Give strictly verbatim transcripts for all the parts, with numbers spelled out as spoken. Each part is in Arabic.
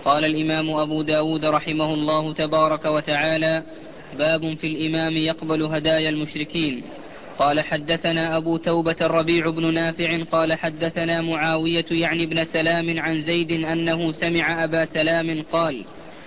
قال الإمام أبو داود رحمه الله تبارك وتعالى: باب في الإمام يقبل هدايا المشركين. قال حدثنا أبو توبة الربيع بن نافع قال حدثنا معاوية يعني ابن سلام عن زيد أنه سمع أبا سلام قال: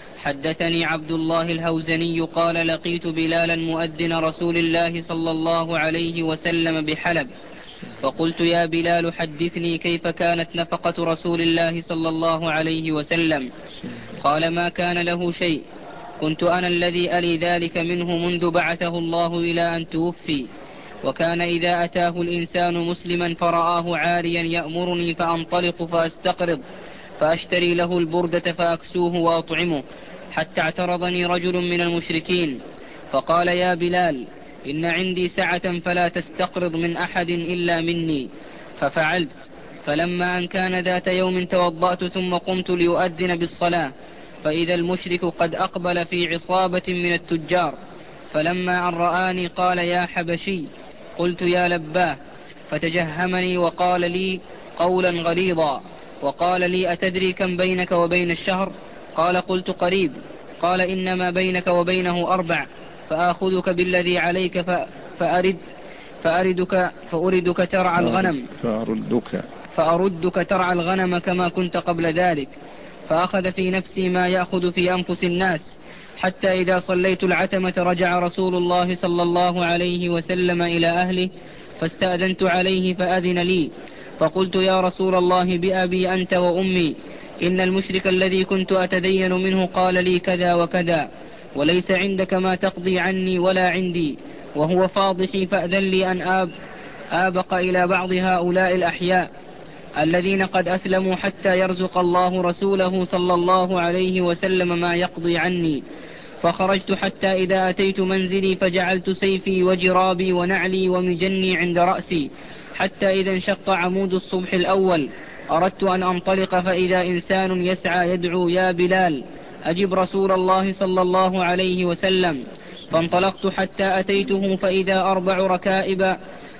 حدثني عبد الله الهوزني قال: لقيت بلالا مؤذن رسول الله صلى الله عليه وسلم بحلب، فقلت: يا بلال حدثني كيف كانت نفقة رسول الله صلى الله عليه وسلم؟ قال: ما كان له شيء، كنت أنا الذي ألي ذلك منه منذ بعثه الله إلى أن توفي، وكان إذا أتاه الإنسان مسلما فرآه عاريا يأمرني فأنطلق فأستقرض فأشتري له البردة فأكسوه وأطعمه، حتى اعترضني رجل من المشركين فقال: يا بلال إن عندي سعة فلا تستقرض من أحد إلا مني، ففعلت. فلما أن كان ذات يوم توضأت ثم قمت ليؤذن بالصلاة، فإذا المشرك قد أقبل في عصابة من التجار، فلما أن رآني قال: يا حبشي. قلت: يا لباه. فتجهمني وقال لي قولا غليظا وقال لي: أتدري كم بينك وبين الشهر؟ قال: قلت: قريب. قال: إنما بينك وبينه أربع، فآخذك بالذي عليك فأرد فأردك, فأردك ترعى الغنم فأردك فأردك ترعى الغنم كما كنت قبل ذلك. فأخذ في نفسي ما يأخذ في أنفس الناس، حتى إذا صليت العتمة رجع رسول الله صلى الله عليه وسلم إلى أهله، فاستأذنت عليه فأذن لي، فقلت: يا رسول الله بأبي أنت وأمي، إن المشرك الذي كنت أتدين منه قال لي كذا وكذا، وليس عندك ما تقضي عني ولا عندي، وهو فاضحي، فأذن لي أن آب آبق إلى بعض هؤلاء الأحياء الذين قد أسلموا حتى يرزق الله رسوله صلى الله عليه وسلم ما يقضي عني. فخرجت حتى إذا أتيت منزلي فجعلت سيفي وجرابي ونعلي ومجني عند رأسي، حتى إذا انشق عمود الصبح الأول أردت أن أنطلق، فإذا إنسان يسعى يدعو: يا بلال أجب رسول الله صلى الله عليه وسلم. فانطلقت حتى أتيته، فإذا أربع ركائب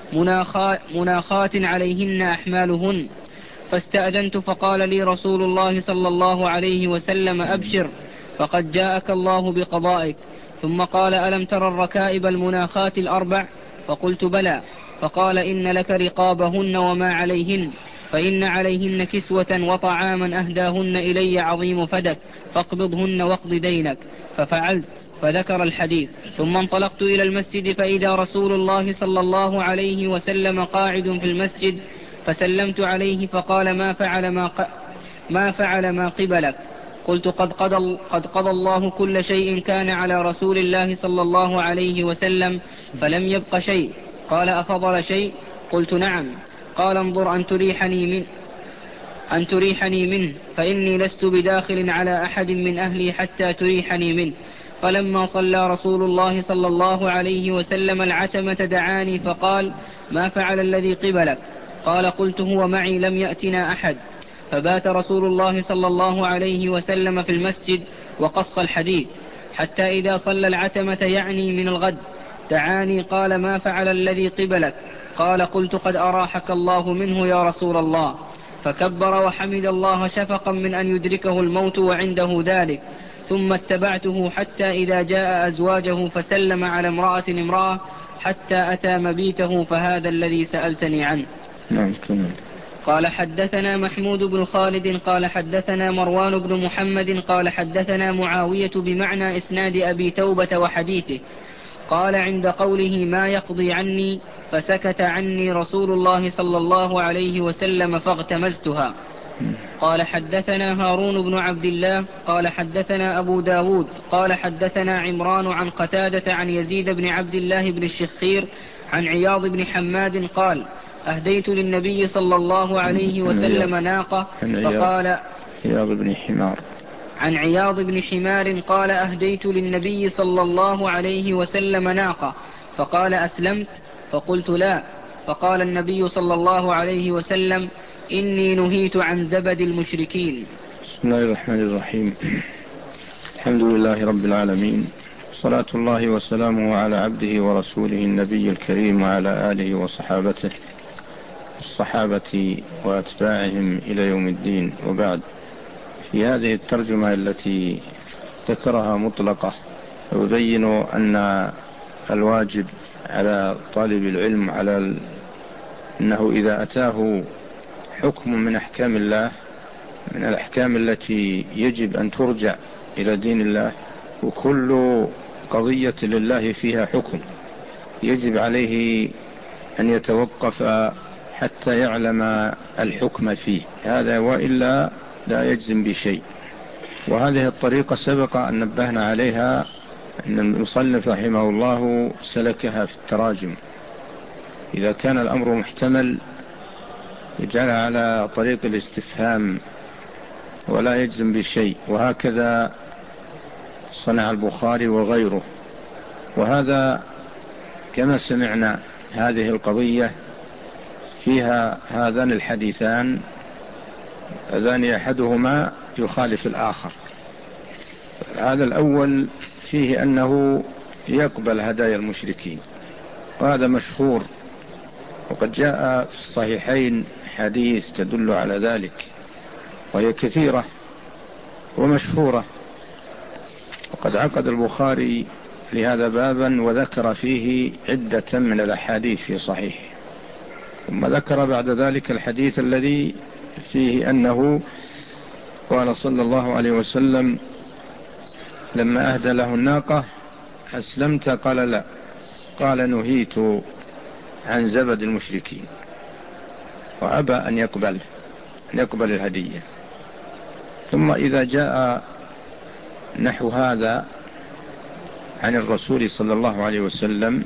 مناخات عليهن أحمالهن، فاستأذنت فقال لي رسول الله صلى الله عليه وسلم: أبشر، فقد جاءك الله بقضائك. ثم قال: ألم تر الركائب المناخات الأربع؟ فقلت: بلى. فقال: إن لك رقابهن وما عليهن، فإن عليهن كسوة وطعاما أهداهن إلي عظيم فدك، فاقبضهن واقض دينك. ففعلت، فذكر الحديث. ثم انطلقت إلى المسجد، فإذا رسول الله صلى الله عليه وسلم قاعد في المسجد، فسلمت عليه فقال: ما فعل ما, ق... ما فعل ما قبلك؟ قلت: قد قضى, قد قضى الله كل شيء كان على رسول الله صلى الله عليه وسلم، فلم يبق شيء. قال: أفضل شيء؟ قلت: نعم. قال: انظر أن تريحني منه أن تريحني منه فإني لست بداخل على أحد من أهلي حتى تريحني منه. فلما صلى رسول الله صلى الله عليه وسلم العتمة دعاني فقال: ما فعل الذي قبلك؟ قال: قلت: هو معي، لم يأتنا أحد. فبات رسول الله صلى الله عليه وسلم في المسجد وقص الحديث، حتى إذا صلى العتمة يعني من الغد دعاني قال: ما فعل الذي قبلك؟ قال: قلت: قد أراحك الله منه يا رسول الله. فكبر وحمد الله شفقا من أن يدركه الموت وعنده ذلك. ثم اتبعته حتى إذا جاء أزواجه فسلم على امرأة امرأة حتى أتى مبيته، فهذا الذي سألتني عنه. نعم. قال: حدثنا محمود بن خالد قال حدثنا مروان بن محمد قال حدثنا معاوية بمعنى إسناد أبي توبة وحديثه. قال: عند قوله ما يقضي عني فسكت عني رسول الله صلى الله عليه وسلم فاغتمزتها. قال: حدثنا هارون بن عبد الله قال حدثنا أبو داود قال حدثنا عمران عن قتادة عن يزيد بن عبد الله بن الشخير عن عياض بن حماد قال: أهديت للنبي صلى الله عليه وسلم ناقة، فقال: عياض بن حمار عن عياض بن حمار قال: أهديت للنبي صلى الله عليه وسلم ناقة، فقال: أسلمت؟ فقلت: لا. فقال النبي صلى الله عليه وسلم: إني نهيت عن زبد المشركين. بسم الله الرحمن الرحيم. الحمد لله رب العالمين، صلاة الله وسلامه على عبده ورسوله النبي الكريم وعلى آله وصحابته الصحابة وأتباعهم إلى يوم الدين، وبعد. في هذه الترجمة التي ذكرها مطلقة، ويبين أن الواجب على طالب العلم على ال... أنه إذا أتاه حكم من أحكام الله، من الأحكام التي يجب أن ترجع إلى دين الله، وكل قضية لله فيها حكم يجب عليه أن يتوقف حتى يعلم الحكم فيه هذا، وإلا لا يجزم بشيء. وهذه الطريقة سبق أن نبهنا عليها، أن المصنف رحمه الله سلكها في التراجم. إذا كان الأمر محتمل يجعل على طريق الاستفهام ولا يجزم بشيء، وهكذا صنع البخاري وغيره. وهذا كما سمعنا هذه القضية فيها هذان الحديثان، هذان أحدهما يخالف الآخر. هذا الأول فيه أنه يقبل هدايا المشركين، وهذا مشهور، وقد جاء في الصحيحين حديث تدل على ذلك، وهي كثيرة ومشهورة. وقد عقد البخاري لهذا بابا وذكر فيه عدة من الأحاديث في صحيح، ثم ذكر بعد ذلك الحديث الذي فيه أنه قال صلى الله عليه وسلم لما أهدى له الناقة: أسلمت؟ قال لا. قال: نهيت عن زبد المشركين، وأبى أن يقبل أن يقبل الهدية. ثم إذا جاء نحو هذا عن الرسول صلى الله عليه وسلم،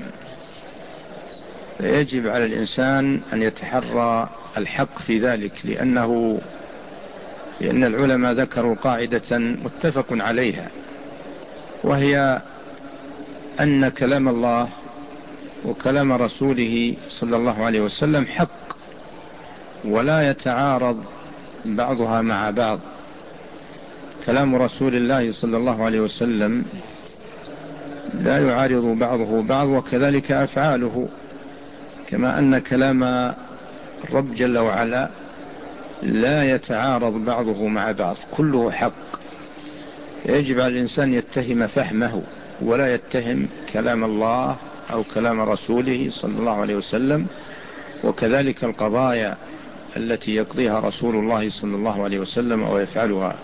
فيجب على الإنسان أن يتحرى الحق في ذلك، لأنه لأن العلماء ذكروا قاعدة متفق عليها، وهي أن كلام الله وكلام رسوله صلى الله عليه وسلم حق، ولا يتعارض بعضها مع بعض. كلام رسول الله صلى الله عليه وسلم لا يعارض بعضه بعض، وكذلك أفعاله، كما أن كلام الرب جل وعلا لا يتعارض بعضه مع بعض، كله حق. يجب على الإنسان يتهم فهمه ولا يتهم كلام الله أو كلام رسوله صلى الله عليه وسلم، وكذلك القضايا التي يقضيها رسول الله صلى الله عليه وسلم أو يفعلها.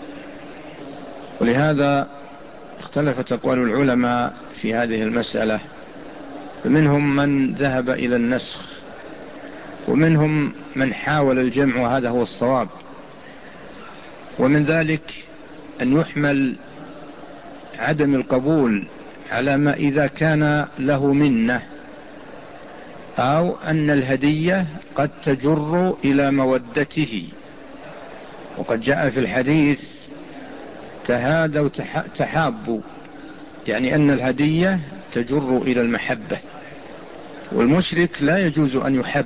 ولهذا اختلفت أقوال العلماء في هذه المسألة، فمنهم من ذهب إلى النسخ، ومنهم من حاول الجمع، وهذا هو الصواب. ومن ذلك أن يحمل عدم القبول على ما إذا كان له منة، أو أن الهدية قد تجر إلى مودته. وقد جاء في الحديث: تهادوا تحابوا، يعني أن الهدية تجر إلى المحبة، والمشرك لا يجوز أن يحب،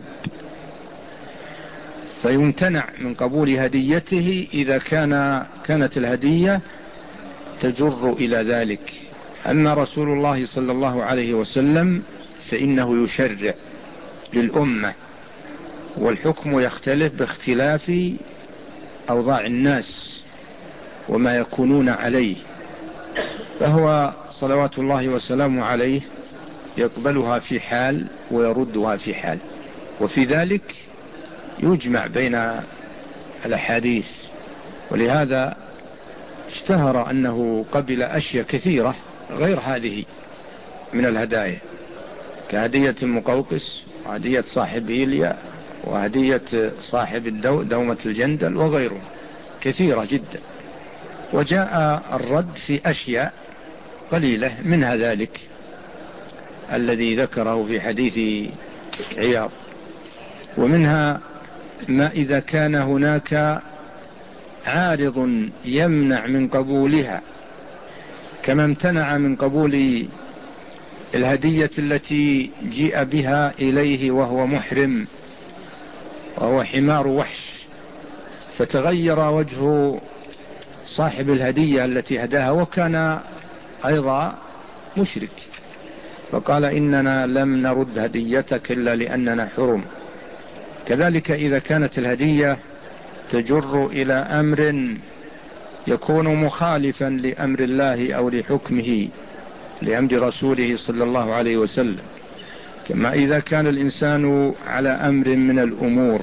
فيمتنع من قبول هديته إذا كان كانت الهدية تجر إلى ذلك. أما رسول الله صلى الله عليه وسلم فإنه يشرع للأمة، والحكم يختلف باختلاف أوضاع الناس وما يكونون عليه، فهو صلوات الله وسلامه عليه يقبلها في حال ويردها في حال. وفي ذلك يجمع بين الأحاديث، ولهذا اشتهر أنه قبل أشياء كثيرة غير هذه من الهدايا، كهدية المقوقس، وهدية صاحب إيليا، وهدية صاحب الدو دومة الجندل، وغيره كثيرة جدا. وجاء الرد في أشياء قليلة، منها ذلك الذي ذكره في حديث عياض، ومنها ما إذا كان هناك عارض يمنع من قبولها، كما امتنع من قبول الهدية التي جيء بها إليه وهو محرم، وهو حمار وحش، فتغير وجه صاحب الهدية التي هداها، وكان أيضا مشرك، فقال: إننا لم نرد هديتك إلا لأننا حرم. كذلك إذا كانت الهدية تجر إلى أمر يكون مخالفا لأمر الله أو لحكمه لأمر رسوله صلى الله عليه وسلم. كما إذا كان الإنسان على أمر من الأمور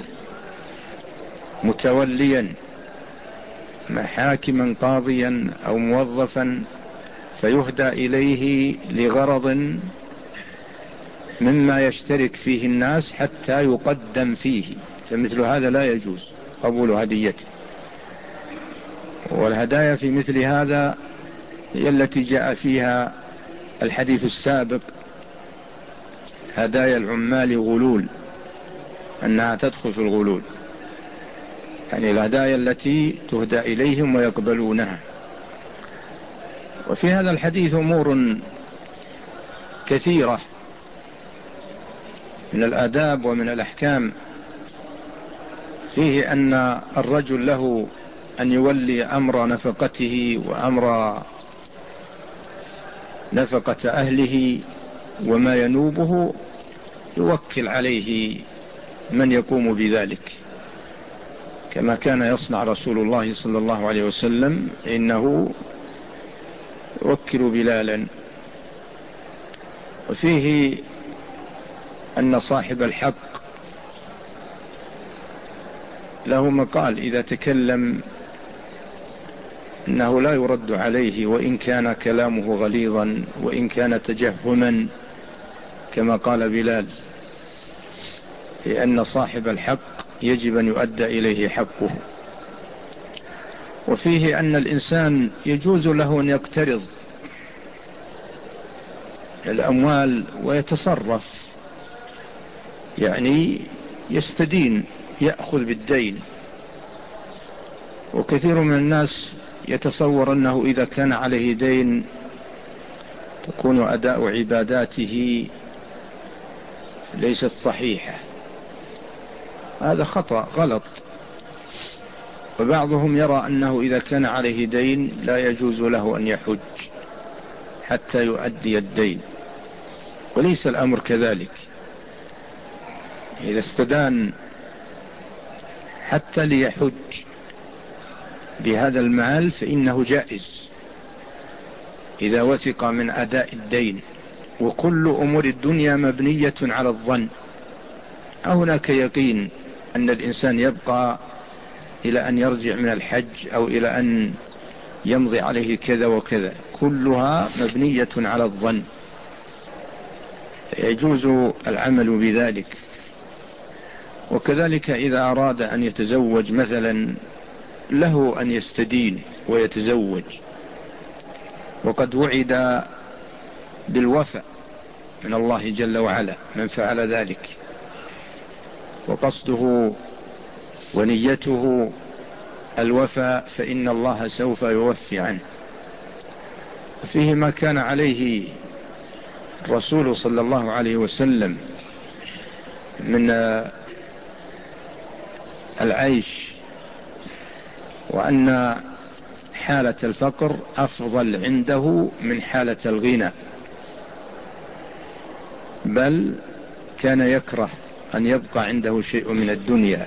متوليا محاكما قاضيا أو موظفا فيهدى إليه لغرض مما يشترك فيه الناس حتى يقدم فيه، فمثل هذا لا يجوز قبول هديته. والهدايا في مثل هذا هي التي جاء فيها الحديث السابق: هدايا العمال غلول، أنها تدخل في الغلول، يعني الهدايا التي تهدى إليهم ويقبلونها. وفي هذا الحديث أمور كثيرة من الآداب ومن الأحكام. فيه أن الرجل له أن يولي أمر نفقته وأمر نفقة أهله وما ينوبه، يوكل عليه من يقوم بذلك، كما كان يصنع رسول الله صلى الله عليه وسلم، إنه يوكل بلالا. وفيه أن صاحب الحق له مقال إذا تكلم إنه لا يرد عليه، وإن كان كلامه غليظا وإن كان تجهما، كما قال بلال، لأن صاحب الحق يجب أن يؤدى إليه حقه. وفيه أن الإنسان يجوز له أن يقترض الأموال ويتصرف، يعني يستدين، يأخذ بالدين. وكثير من الناس يتصور أنه إذا كان عليه دين تكون أداء عباداته ليست صحيحة. هذا خطأ غلط. وبعضهم يرى أنه إذا كان عليه دين لا يجوز له أن يحج حتى يؤدي الدين، وليس الأمر كذلك. إذا استدان حتى ليحج بهذا المال فإنه جائز إذا وثق من أداء الدين. وكل أمور الدنيا مبنية على الظن، هناك يقين أن الإنسان يبقى إلى أن يرجع من الحج أو إلى أن يمضي عليه كذا وكذا، كلها مبنية على الظن، يجوز العمل بذلك. وكذلك إذا أراد أن يتزوج مثلا له أن يستدين ويتزوج، وقد وعد بالوفاء من الله جل وعلا من فعل ذلك، وقصده ونيته الوفاء، فإن الله سوف يوفي عنه. فيه ما كان عليه الرسول صلى الله عليه وسلم من العيش، وأن حالة الفقر أفضل عنده من حالة الغنى، بل كان يكره أن يبقى عنده شيء من الدنيا.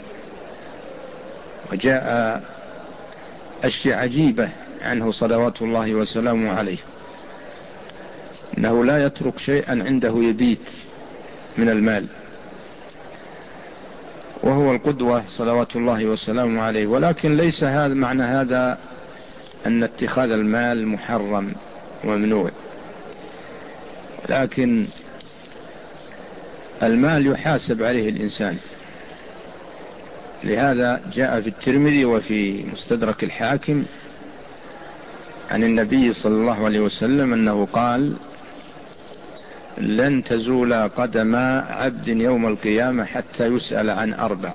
وجاء أشياء عجيبة عنه صلوات الله وسلامه عليه، أنه لا يترك شيئا عنده يبيت من المال، وهو القدوة صلوات الله وسلامه عليه. ولكن ليس هذا معنى هذا أن اتخاذ المال محرم وممنوع، لكن المال يحاسب عليه الإنسان. لهذا جاء في الترمذي وفي مستدرك الحاكم عن النبي صلى الله عليه وسلم أنه قال: لن تزول قدم عبد يوم القيامة حتى يسأل عن أربع: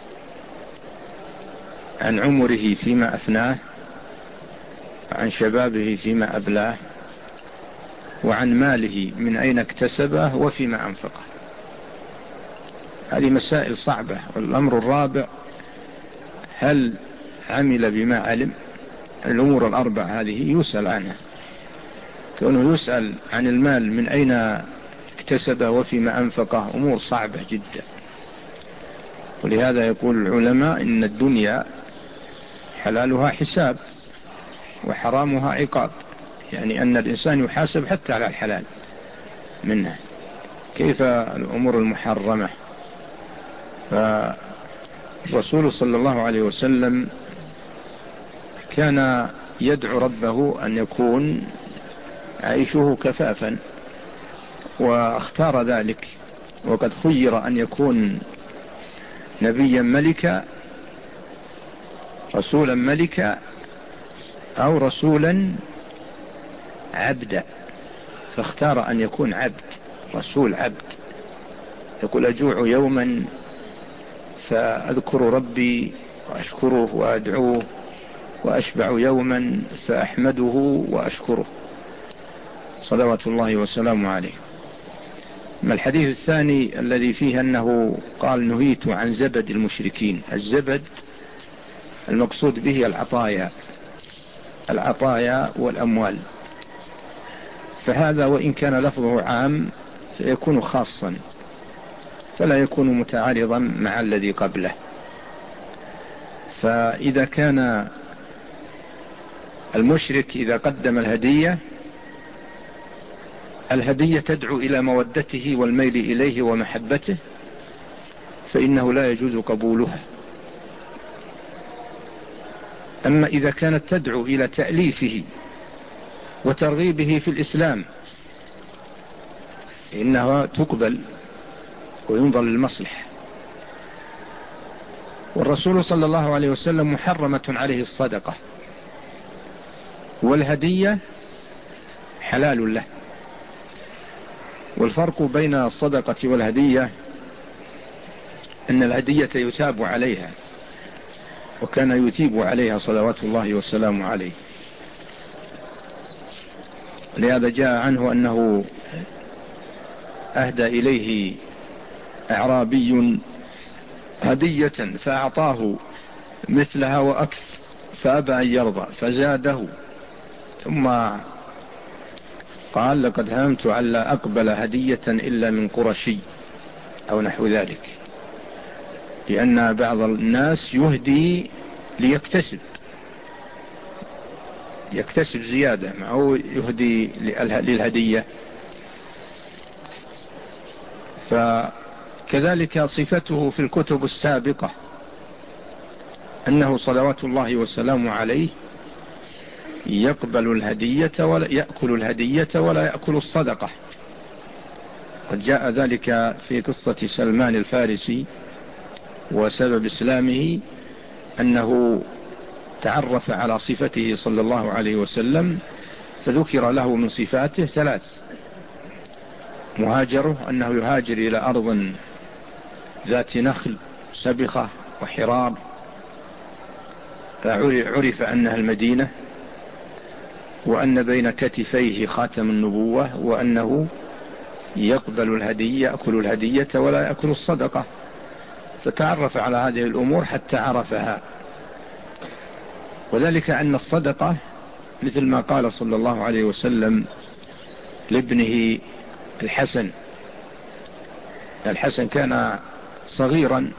عن عمره فيما أفناه، عن شبابه فيما أبلاه، وعن ماله من أين اكتسبه وفيما أنفقه. هذه مسائل صعبة. والأمر الرابع: هل عمل بما علم؟ الأمور الأربع هذه يسأل عنها. كونه يسأل عن المال من أين اكتسبه وفيما أنفقه أمور صعبة جدا. ولهذا يقول العلماء إن الدنيا حلالها حساب، وحرامها عقاب، يعني أن الإنسان يحاسب حتى على الحلال منه، كيف الأمور المحرمة. فالرسول صلى الله عليه وسلم كان يدعو ربه أن يكون عيشه كفافا، واختار ذلك، وقد خير أن يكون نبيا ملكا، رسولا ملكا، أو رسولا عبدا، فاختار أن يكون عبد، رسول عبد. يقول أجوع يوما فأذكر ربي وأشكره وأدعوه، وأشبع يوما فأحمده وأشكره، صلوات الله وسلامه عليه. ما الحديث الثاني الذي فيه أنه قال نهيت عن زبد المشركين. الزبد المقصود به العطايا، العطايا والأموال، فهذا وإن كان لفظه عام فيكون خاصا، فلا يكون متعارضا مع الذي قبله. فإذا كان المشرك إذا قدم الهدية، الهدية تدعو إلى مودته والميل إليه ومحبته، فإنه لا يجوز قبولها. أما إذا كانت تدعو إلى تأليفه وترغيبه في الإسلام إنها تقبل وينظر للمصلحة. والرسول صلى الله عليه وسلم محرمة عليه الصدقة، والهدية حلال له. والفرق بين الصدقة والهدية أن الهدية يثاب عليها، وكان يثيب عليها صلوات الله والسلام عليه. لهذا جاء عنه أنه أهدى إليه أعرابي هدية فأعطاه مثلها وأكثر، فأبى أن يرضى فزاده، ثم قال لقد هممت ألا أقبل هدية إلا من قرشي أو نحو ذلك، لأن بعض الناس يهدي ليكتسب يكتسب زيادة، ما هو يهدي للهدية. فكذلك صفته في الكتب السابقة أنه صلوات الله وسلامه عليه يقبل الهدية ولا يأكل الهدية ولا يأكل الصدقة. قد جاء ذلك في قصة سلمان الفارسي وسبب إسلامه، أنه تعرف على صفته صلى الله عليه وسلم فذكر له من صفاته ثلاث: مهاجره، أنه يهاجر إلى أرض ذات نخل سبخة وحراب، فعرف أنها المدينة، وأن بين كتفيه خاتم النبوة، وأنه يقبل الهدية يأكل الهدية ولا يأكل الصدقة. فتعرف على هذه الأمور حتى عرفها. وذلك أن الصدقة مثل ما قال صلى الله عليه وسلم لابنه الحسن. الحسن كان صغيرا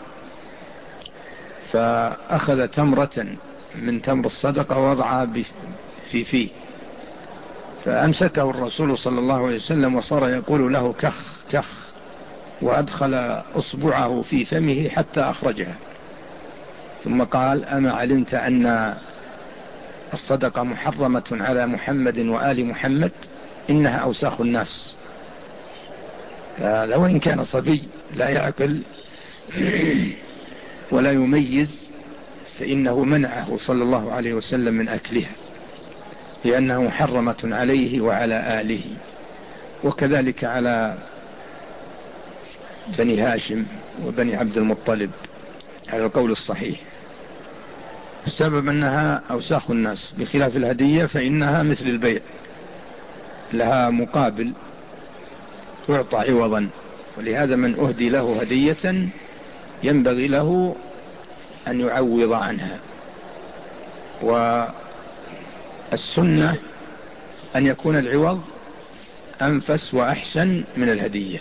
فأخذ تمرة من تمر الصدقة ووضعها في فيه، فأمسكه الرسول صلى الله عليه وسلم وصار يقول له كخ كخ، وأدخل أصبعه في فمه حتى أخرجها، ثم قال أما علمت أن الصدقة محرمة على محمد وآل محمد، إنها أوساخ الناس. لو إن كان صبي لا يعقل ولا يميز فإنه منعه صلى الله عليه وسلم من أكلها، لأنه محرمة عليه وعلى آله. وكذلك على بني هاشم وبني عبد المطلب على القول الصحيح، السبب أنها أوساخ الناس، بخلاف الهدية فإنها مثل البيع، لها مقابل تعطى عوضا. ولهذا من أهدي له هدية ينبغي له أن يعوض عنها. والسنة أن يكون العوض أنفس وأحسن من الهدية.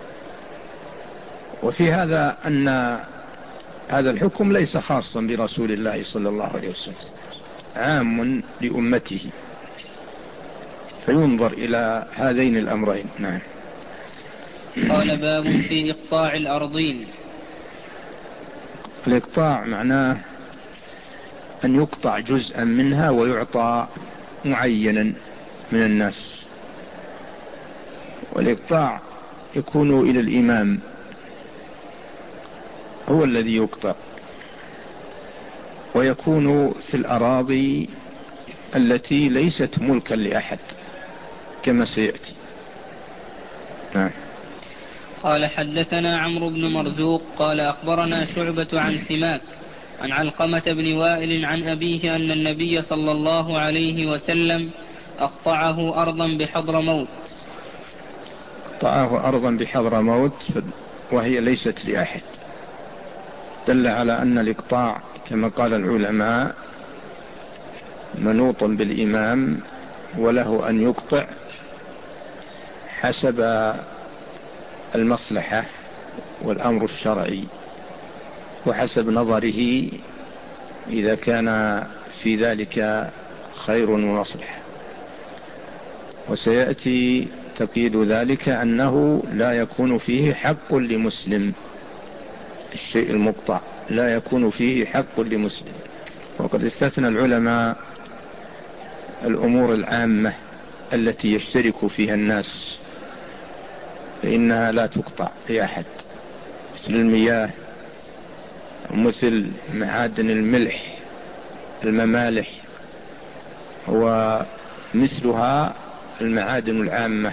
وفي هذا أن هذا الحكم ليس خاصا برسول الله صلى الله عليه وسلم، عام لأمته، فينظر إلى هذين الأمرين. نعم. قال باب في إقطاع الأرضين. الإقطاع معناه أن يقطع جزءا منها ويعطى معينا من الناس، والإقطاع يكون إلى الإمام، هو الذي يقطع، ويكون في الأراضي التي ليست ملكا لأحد كما سيأتي. نعم. قال حدثنا عمرو بن مرزوق قال أخبرنا شعبة عن سماك عن علقمة بن وائل عن أبيه أن النبي صلى الله عليه وسلم أقطعه أرضا بحضرموت. أقطعه أرضا بحضرموت وهي ليست لأحد، دل على أن الإقطاع كما قال العلماء منوط بالإمام، وله أن يقطع حسب المصلحة والأمر الشرعي، وحسب نظره إذا كان في ذلك خير ومصلحة. وسيأتي تقييد ذلك أنه لا يكون فيه حق لمسلم، الشيء المقطع لا يكون فيه حق لمسلم. وقد استثنى العلماء الأمور العامة التي يشترك فيها الناس فإنها لا تقطع لأحد، مثل المياه، مثل معادن الملح، الممالح، ومثلها المعادن العامة،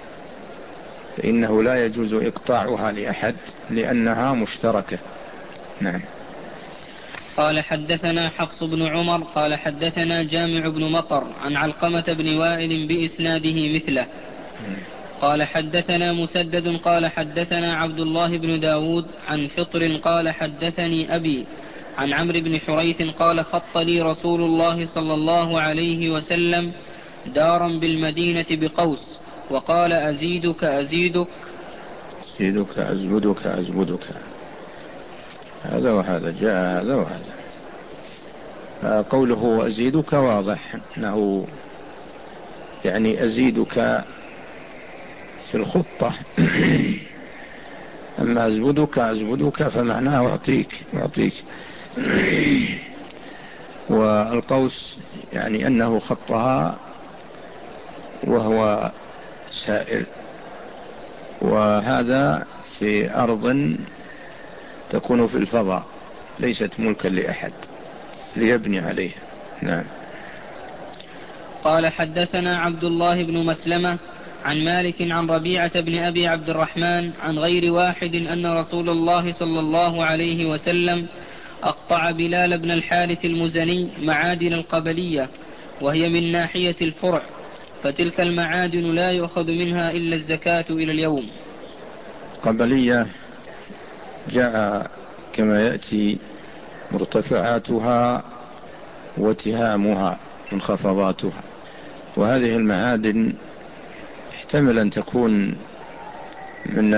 فإنه لا يجوز إقطاعها لأحد لأنها مشتركة. نعم. قال حدثنا حفص بن عمر قال حدثنا جامع بن مطر عن علقمة بن وائل بإسناده مثله. قال حدثنا مسدد قال حدثنا عبد الله بن داود عن فطر قال حدثني أبي عن عمرو بن حريث قال خط لي رسول الله صلى الله عليه وسلم دارا بالمدينة بقوس وقال أزيدك أزيدك أزيدك أزودك أزودك، هذا وهذا، جاء هذا وهذا. قوله أزيدك واضح أنه يعني أزيدك في الخطة، أما أزودك أزودك فمعناه أعطيك أعطيك. والقوس يعني أنه خطها وهو سائر، وهذا في أرض تكون في الفضاء ليست ملكا لأحد ليبني عليها. نعم. قال حدثنا عبد الله بن مسلمة عن مالك عن ربيعة بن أبي عبد الرحمن عن غير واحد أن رسول الله صلى الله عليه وسلم أقطع بلال بن الحارث المزني معادن القبلية وهي من ناحية الفرع، فتلك المعادن لا يؤخذ منها إلا الزكاة إلى اليوم. قبلية جاء كما يأتي مرتفعاتها وتهامها منخفضاتها، وهذه المعادن احتمل أن تكون من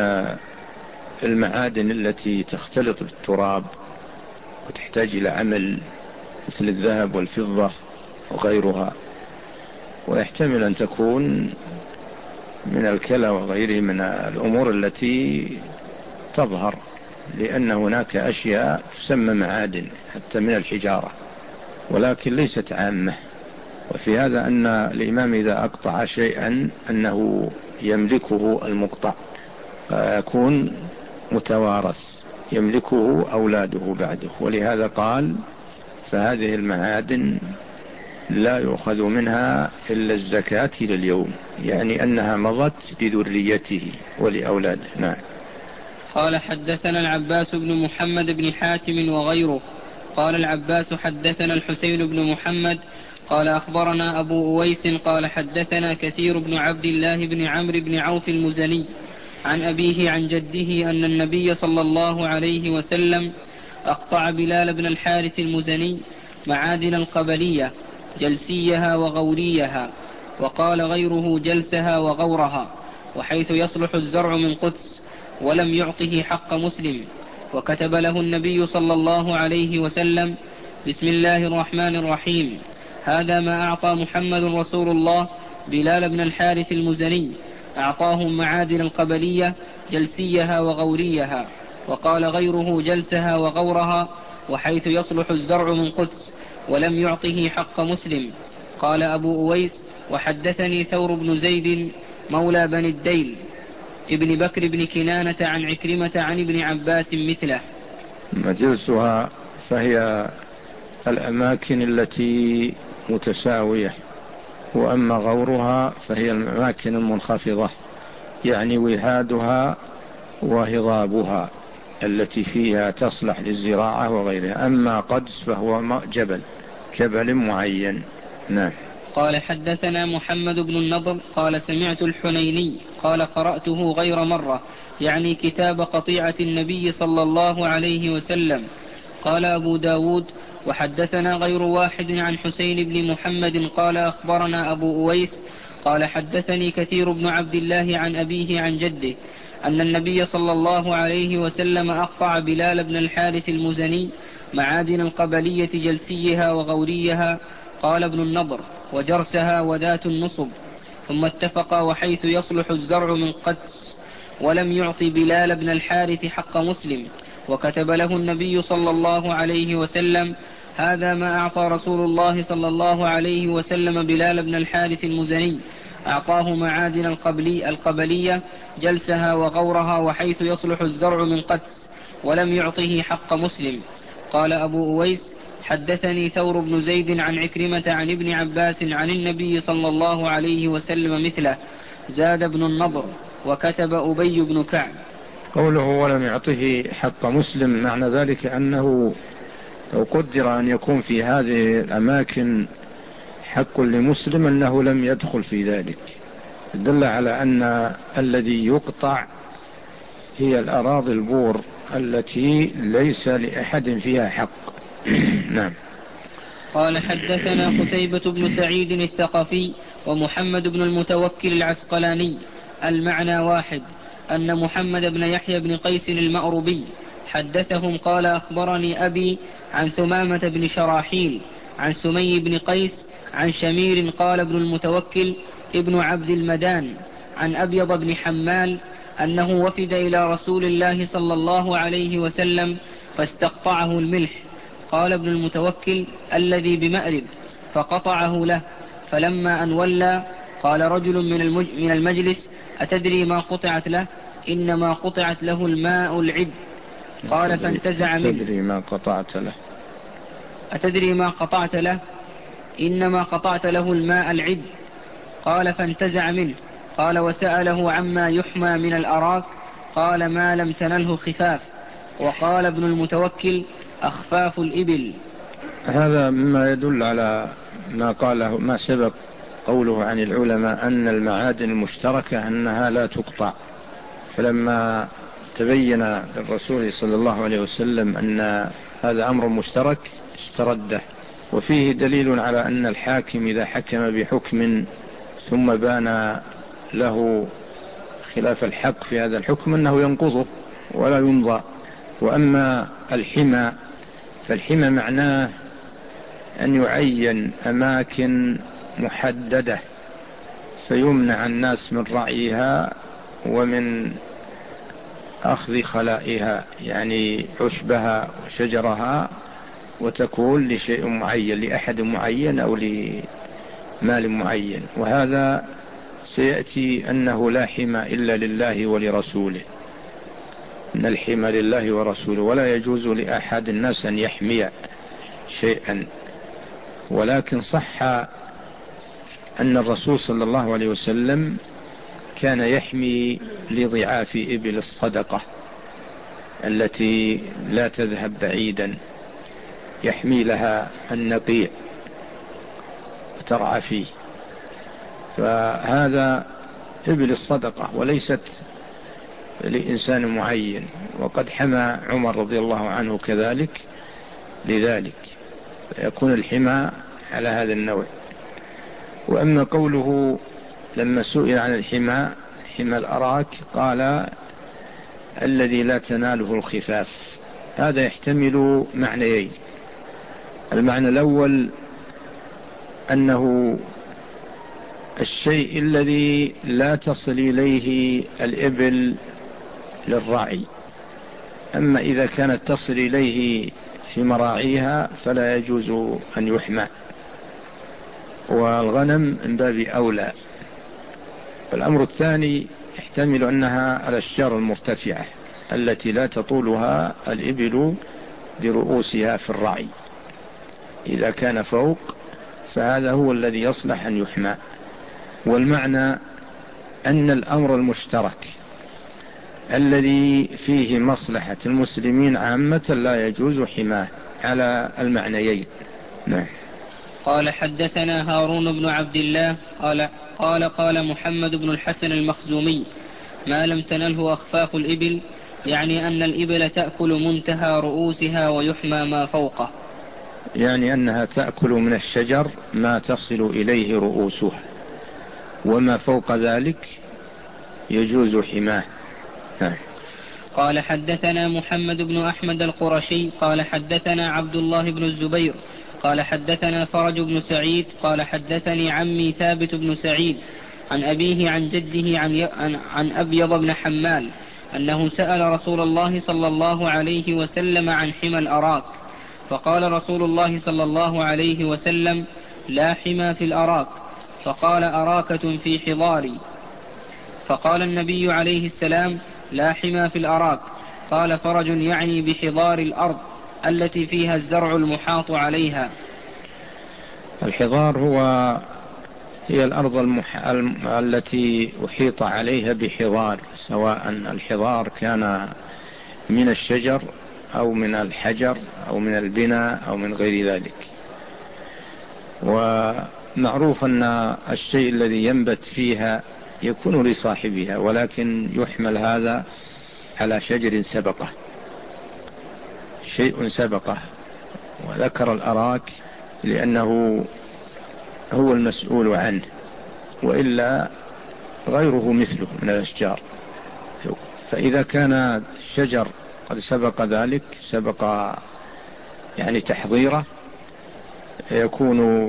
المعادن التي تختلط بالتراب وتحتاج إلى عمل مثل الذهب والفضة وغيرها، ويحتمل أن تكون من الكلى وغيره من الأمور التي تظهر، لأن هناك أشياء تسمى معادن حتى من الحجارة ولكن ليست عامة. وفي هذا أن الإمام إذا أقطع شيئا أنه يملكه المقطع، فيكون متوارث يملكه أولاده بعده، ولهذا قال فهذه المعادن لا يؤخذ منها إلا الزكاة إلى اليوم، يعني أنها مضت لذريته ولأولاده. نعم. قال حدثنا العباس بن محمد بن حاتم وغيره قال العباس حدثنا الحسين بن محمد قال أخبرنا أبو أويس قال حدثنا كثير بن عبد الله بن عمرو بن عوف المزني عن أبيه عن جده أن النبي صلى الله عليه وسلم أقطع بلال بن الحارث المزني معادن القبلية جلسيها وغوريها، وقال غيره جلسها وغورها، وحيث يصلح الزرع من قدس، ولم يعطه حق مسلم. وكتب له النبي صلى الله عليه وسلم بسم الله الرحمن الرحيم هذا ما أعطى محمد رسول الله بلال بن الحارث المزني، أعطاهم معادن القبلية جلسيها وغوريها، وقال غيره جلسها وغورها، وحيث يصلح الزرع من قدس، ولم يعطه حق مسلم. قال أبو أويس: وحدثني ثور بن زيد مولى بني الديل ابن بكر بن كنانة عن عكرمة عن ابن عباس مثله. مجلسها فهي الأماكن التي متساوية، وأما غورها فهي الأماكن المنخفضة، يعني وهادها وهضابها التي فيها تصلح للزراعة وغيرها. أما قدس فهو جبل جبل معين. نعم. قال حدثنا محمد بن النضر قال سمعت الحنيني قال قرأته غير مرة، يعني كتاب قطيعة النبي صلى الله عليه وسلم. قال أبو داود: وحدثنا غير واحد عن حسين بن محمد قال أخبرنا أبو أويس قال حدثني كثير بن عبد الله عن أبيه عن جده أن النبي صلى الله عليه وسلم أقطع بلال بن الحارث المزني معادن القبلية جلسيها وغوريها. قال ابن النضر: وجرسها وذات النصب. ثم اتفقا وحيث يصلح الزرع من قدس، ولم يعط بلال بن الحارث حق مسلم. وكتب له النبي صلى الله عليه وسلم: هذا ما أعطى رسول الله صلى الله عليه وسلم بلال بن الحارث المزني، أعطاه معادن القبلي القبلية جلسها وغورها، وحيث يصلح الزرع من قدس، ولم يعطه حق مسلم. قال أبو أويس: حدثني ثور بن زيد عن عكرمة عن ابن عباس عن النبي صلى الله عليه وسلم مثله، زاد ابن النضر وكتب أبي بن كعب. قوله ولم يعطه حق مسلم، معنى ذلك أنه لو قدر أن يكون في هذه الأماكن حق لمسلم أنه لم يدخل في ذلك، دل على أن الذي يقطع هي الأراضي البور التي ليس لأحد فيها حق. نعم. قال حدثنا قتيبة بن سعيد الثقفي ومحمد بن المتوكل العسقلاني المعنى واحد، أن محمد بن يحيى بن قيس المأربي حدثهم قال أخبرني أبي عن ثمامة بن شراحيل عن سمي بن قيس عن شمير قال ابن المتوكل ابن عبد المدان عن أبيض بن حمال أنه وفد إلى رسول الله صلى الله عليه وسلم فاستقطعه الملح. قال ابن المتوكل: الذي بمأرب، فقطعه له. فلما أن ولى قال رجل من المجلس: أتدري ما قطعت له؟ إنما قطعت له الماء العب. قال فانتزع منه. أتدري ما قطعت له؟ أتدري ما قطعت له؟ إنما قطعت له الماء العب. قال فانتزع منه. قال وسأله عما يحمى من الأراك، قال ما لم تنله خفاف. وقال ابن المتوكل: أخفاف الإبل. هذا مما يدل على ما قاله ما سبق قوله عن العلماء أن المعادن المشتركة أنها لا تقطع، فلما تبين للرسول صلى الله عليه وسلم أن هذا أمر مشترك استرده. وفيه دليل على أن الحاكم إذا حكم بحكم ثم بان له خلاف الحق في هذا الحكم أنه ينقضه ولا يمضى. وأما الحمى فالحمى معناه أن يعين أماكن محددة فيمنع الناس من رعيها ومن أخذ خلائها، يعني عشبها وشجرها، وتكون لشيء معين لأحد معين أو لمال معين. وهذا سيأتي أنه لا حمى إلا لله ولرسوله، إن الحمى لله ورسوله، ولا يجوز لأحد الناس أن يحمي شيئا. ولكن صح أن الرسول صلى الله عليه وسلم كان يحمي لضعاف إبل الصدقة التي لا تذهب بعيدا، يحمي لها النقيع وترعى فيه، فهذا إبل الصدقة وليست لإنسان معين. وقد حمى عمر رضي الله عنه كذلك لذلك، فيكون الحمى على هذا النوع. وأما قوله لما سئل عن الحمى حمى الأراك قال الذي لا تناله الخفاف، هذا يحتمل معنيين. المعنى الأول أنه الشيء الذي لا تصل إليه الإبل للرعي، أما إذا كانت تصل إليه في مراعيها فلا يجوز أن يحمى، والغنم من باب أولى. الأمر الثاني يحتمل أنها الأشجار المرتفعة التي لا تطولها الإبل برؤوسها في الرعي، إذا كان فوق فهذا هو الذي يصلح أن يحمى. والمعنى أن الأمر المشترك الذي فيه مصلحة المسلمين عامة لا يجوز حماه على المعنيين. نعم. قال حدثنا هارون بن عبد الله قال قال قال محمد بن الحسن المخزومي: ما لم تنله أخفاف الإبل، يعني أن الإبل تأكل منتهى رؤوسها ويحمى ما فوقه، يعني أنها تأكل من الشجر ما تصل إليه رؤوسها، وما فوق ذلك يجوز حماه. قال حدثنا محمد بن أحمد القرشي قال حدثنا عبد الله بن الزبير قال حدثنا فرج بن سعيد قال حدثني عمي ثابت بن سعيد عن أبيه عن جده عن, عن, عن أبيض بن حمال أنه سأل رسول الله صلى الله عليه وسلم عن حمى الأراك، فقال رسول الله صلى الله عليه وسلم: لا حمى في الأراك. فقال: أراكة في حضاري. فقال النبي عليه السلام: لا حمى في الأراك. قال فرج: يعني بحضار الأرض التي فيها الزرع المحاط عليها. الحضار هو هي الأرض المح... التي أحيط عليها بحضار، سواء الحضار كان من الشجر أو من الحجر أو من البناء أو من غير ذلك. ومعروف أن الشيء الذي ينبت فيها يكون لصاحبها، ولكن يحمل هذا على شجر سبقه، شيء سبقه. وذكر الأراك لأنه هو المسؤول عنه، وإلا غيره مثله من الأشجار. فإذا كان الشجر قد سبق ذلك، سبق يعني تحضيره، يكون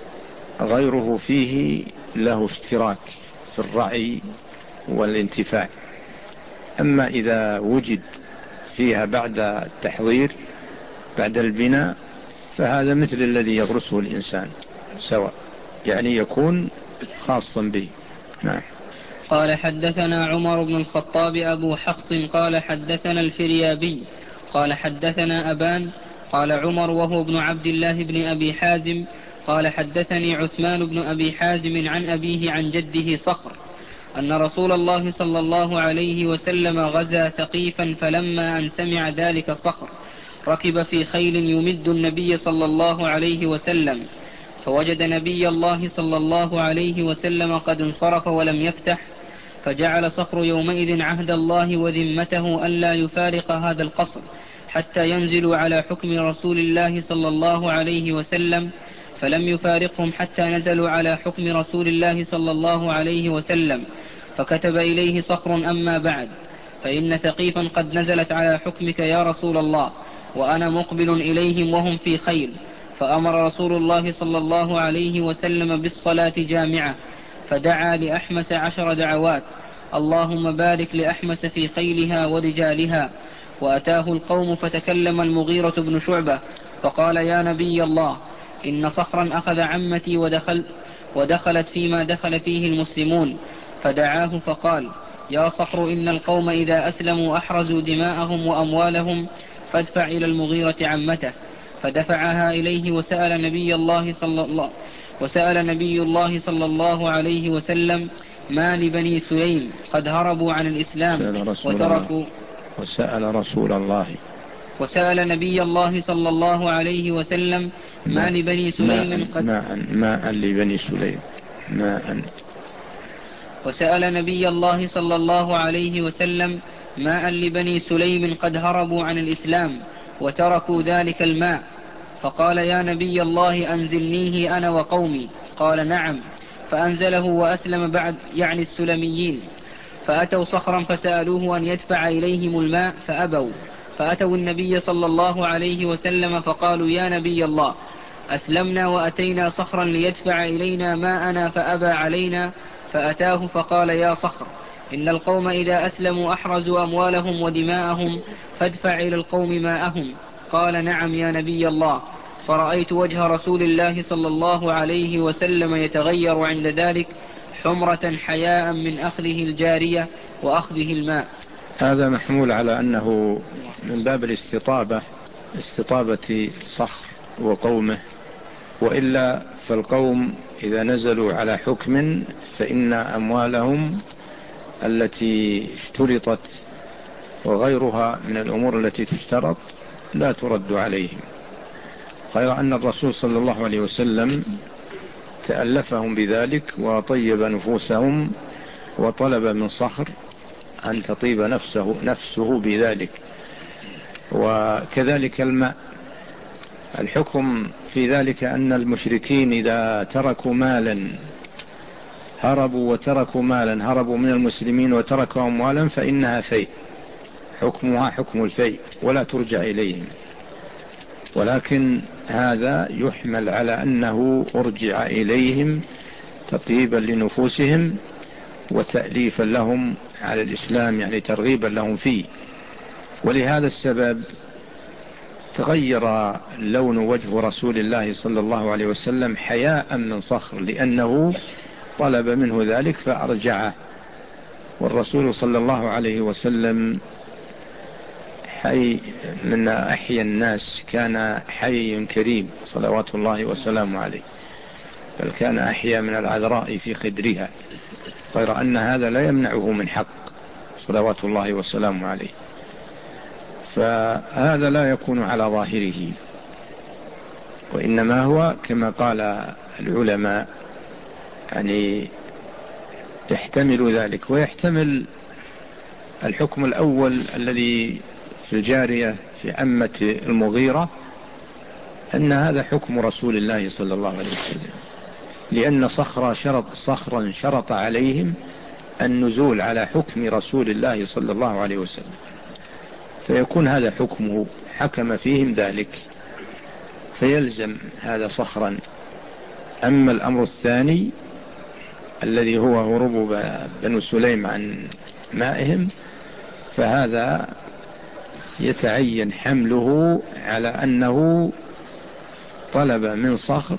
غيره فيه له اشتراك في الرعي والانتفاع. أما إذا وجد فيها بعد التحضير بعد البناء فهذا مثل الذي يغرسه الإنسان سواء، يعني يكون خاصا به. نعم. قال حدثنا عمر بن الخطاب أبو حفص قال حدثنا الفريابي قال حدثنا أبان قال عمر وهو ابن عبد الله بن أبي حازم قال حدثني عثمان بن أبي حازم عن أبيه عن جده صخر أن رسول الله صلى الله عليه وسلم غزا ثقيفا، فلما أن سمع ذلك صخر ركب في خيل يمد النبي صلى الله عليه وسلم، فوجد نبي الله صلى الله عليه وسلم قد انصرف ولم يفتح، فجعل صخر يومئذ عهد الله وذمته ألا يفارق هذا القصر حتى ينزلوا على حكم رسول الله صلى الله عليه وسلم، فلم يفارقهم حتى نزلوا على حكم رسول الله صلى الله عليه وسلم. فكتب إليه صخر: أما بعد، فإن ثقيفا قد نزلت على حكمك يا رسول الله، وأنا مقبل إليهم وهم في خيل. فأمر رسول الله صلى الله عليه وسلم بالصلاة جامعة، فدعا لأحمس عشر دعوات: اللهم بارك لأحمس في خيلها ورجالها. وأتاه القوم فتكلم المغيرة بن شعبة فقال: يا نبي الله، إن صخرا أخذ عمتي ودخل ودخلت فيما دخل فيه المسلمون. فدعاه فقال: يا صخر، إن القوم إذا أسلموا أحرزوا دماءهم وأموالهم، فادفع إلى المغيرة عمته. فدفعها إليه، وسأل نبي الله صلى الله وسأل نبي الله صلى الله عليه وسلم: ما لبني سليم قد هربوا عن الإسلام وتركوا وسأل رسول الله وسأل نبي الله صلى الله عليه وسلم: ما لبني سليم قد ماء ماء لبني سليم ماء وسأل نبي الله صلى الله عليه وسلم: ماء لبني سليم قد هربوا عن الإسلام وتركوا ذلك الماء. فقال: يا نبي الله، أنزلنيه أنا وقومي. قال: نعم. فأنزله وأسلم بعد، يعني السلميين. فأتوا صخرا فسألوه أن يدفع إليهم الماء فأبوا، فأتوا النبي صلى الله عليه وسلم فقالوا: يا نبي الله، أسلمنا وأتينا صخرا ليدفع إلينا ماءنا فأبى علينا، فأتاه فقال يا صخر إن القوم إذا أسلموا أحرزوا أموالهم ودماءهم فادفع إلى القوم ماءهم. قال نعم يا نبي الله. فرأيت وجه رسول الله صلى الله عليه وسلم يتغير عند ذلك حمرة حياء من أخذه الجارية وأخذه الماء. هذا محمول على أنه من باب الاستطابة، استطابة صخر وقومه، وإلا فالقوم إذا نزلوا على حكم فإن أموالهم التي اشترطت وغيرها من الأمور التي تشترط لا ترد عليهم، غير أن الرسول صلى الله عليه وسلم تألفهم بذلك وطيب نفوسهم وطلب من صخر أن تطيب نفسه, نفسه بذلك. وكذلك الماء، الحكم في ذلك أن المشركين إذا تركوا مالا هربوا وتركوا مالا هربوا من المسلمين وتركوا أموالا فإنها فيء، حكمها حكم الفيء ولا ترجع إليهم، ولكن هذا يحمل على أنه أرجع إليهم تطيبا لنفوسهم وتأليفا لهم على الإسلام، يعني ترغيبا لهم فيه. ولهذا السبب تغير لون وجه رسول الله صلى الله عليه وسلم حياء من صخر، لأنه طلب منه ذلك فأرجعه. والرسول صلى الله عليه وسلم حي من أحيا الناس، كان حي كريم صلوات الله وسلامه عليه، بل كان أحيا من العذراء في خدرها، غير أن هذا لا يمنعه من حق صلوات الله وسلامه عليه. فهذا لا يكون على ظاهره، وإنما هو كما قال العلماء يعني يحتمل ذلك، ويحتمل الحكم الأول الذي في الجارية في عمة المغيرة أن هذا حكم رسول الله صلى الله عليه وسلم، لأن صخرا شرط, صخرا شرط عليهم النزول على حكم رسول الله صلى الله عليه وسلم، فيكون هذا حكمه، حكم فيهم ذلك فيلزم هذا صخرا. أما الأمر الثاني الذي هو هروب بنو سليم عن مائهم فهذا يتعين حمله على أنه طلب من صخر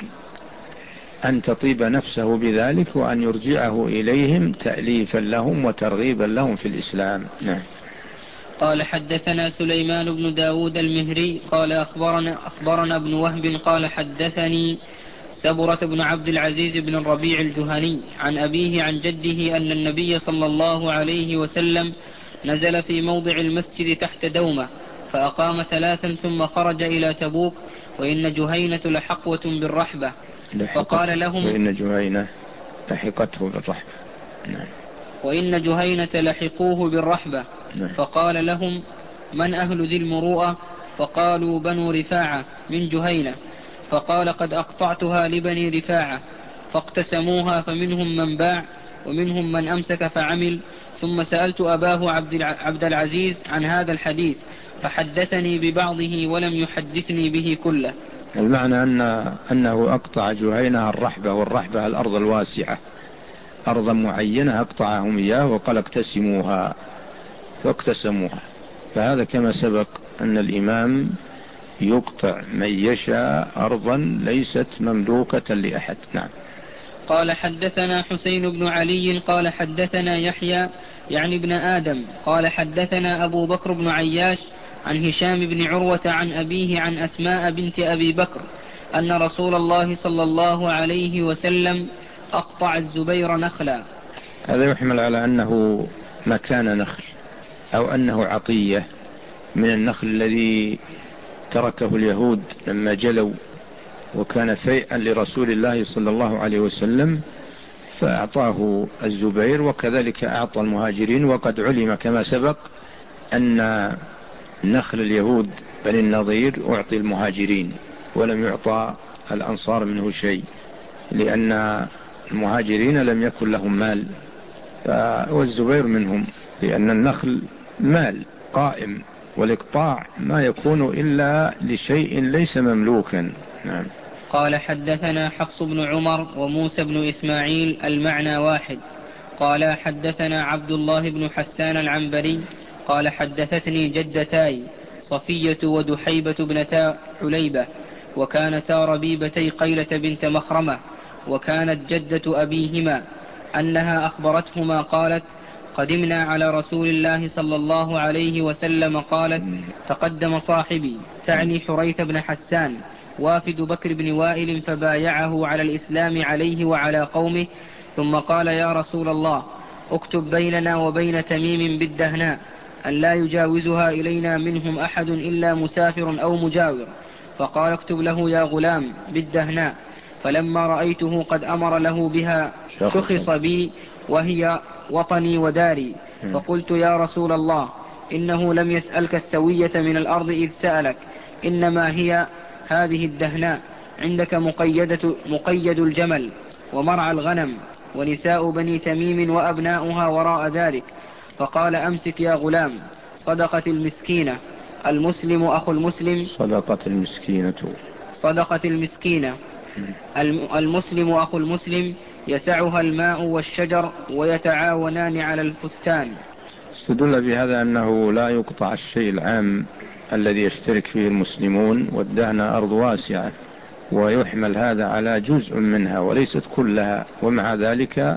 أن تطيب نفسه بذلك وأن يرجعه إليهم تأليفا لهم وترغيبا لهم في الإسلام. نعم. قال حدثنا سليمان بن داود المهري قال أخبرنا, أخبرنا ابن وهب قال حدثني سبرة بن عبد العزيز بن الربيع الجهني عن أبيه عن جده أن النبي صلى الله عليه وسلم نزل في موضع المسجد تحت دومة فأقام ثلاثا ثم خرج إلى تبوك وإن جهينة لحقوة بالرحبة فقال لهم وإن جهينة لحقته بالرحبة. نعم. وإن جهينة لحقوه بالرحبة. نعم. فقال لهم من أهل ذي المروءة؟ فقالوا بنو رفاعة من جهينة. فقال قد أقطعتها لبني رفاعة، فاقتسموها فمنهم من باع ومنهم من أمسك فعمل. ثم سألت أباه عبد العزيز عن هذا الحديث فحدثني ببعضه ولم يحدثني به كله. المعنى أن أنه أقطع جهينة الرحبة، والرحبة الأرض الواسعة، أرضا معينة أقطعهم إياه وقال اقتسموها فاقتسموها. فهذا كما سبق أن الإمام يقطع من يشاء أرضا ليست مملوكة لأحد. نعم. قال حدثنا حسين بن علي قال حدثنا يحيى يعني ابن آدم قال حدثنا أبو بكر بن عياش عن هشام بن عروة عن أبيه عن أسماء بنت أبي بكر أن رسول الله صلى الله عليه وسلم أقطع الزبير نخلا. هذا يحمل على أنه مكان نخل أو أنه عطية من النخل الذي تركه اليهود لما جلوا، وكان فيئا لرسول الله صلى الله عليه وسلم فأعطاه الزبير، وكذلك أعطى المهاجرين. وقد علم كما سبق أن نخل اليهود بني النضير أعطي المهاجرين ولم يعطى الأنصار منه شيء، لأن المهاجرين لم يكن لهم مال، والزبير منهم، لأن النخل مال قائم، والإقطاع ما يكون إلا لشيء ليس مملوكا. نعم. قال حدثنا حفص بن عمر وموسى بن إسماعيل المعنى واحد. قال حدثنا عبد الله بن حسان العنبري قال حدثتني جدتاي صفية ودحيبة بنتا حليبة وكانتا ربيبتي قيلة بنت مخرمة وكانت جدة أبيهما أنها أخبرتهما قالت قدمنا على رسول الله صلى الله عليه وسلم قالت تقدم صاحبي تعني حريث بن حسان وافد بكر بن وائل فبايعه على الإسلام عليه وعلى قومه ثم قال يا رسول الله اكتب بيننا وبين تميم بالدهناء أن لا يجاوزها إلينا منهم أحد إلا مسافر أو مجاور. فقال اكتب له يا غلام بالدهناء. فلما رأيته قد أمر له بها شخص بي وهي وطني وداري فقلت يا رسول الله إنه لم يسألك السوية من الأرض إذ سألك إنما هي هذه الدهناء عندك مقيدة مقيد الجمل ومرعى الغنم ونساء بني تميم وأبناؤها وراء ذلك. فقال أمسك يا غلام صدقة المسكينة المسلم أخو المسلم صدقة المسكينة صدقة المسكينة المسلم أخو المسلم يسعها الماء والشجر ويتعاونان على الفتان. استدل بهذا أنه لا يقطع الشيء العام الذي يشترك فيه المسلمون، والدهن أرض واسعة ويحمل هذا على جزء منها وليست كلها، ومع ذلك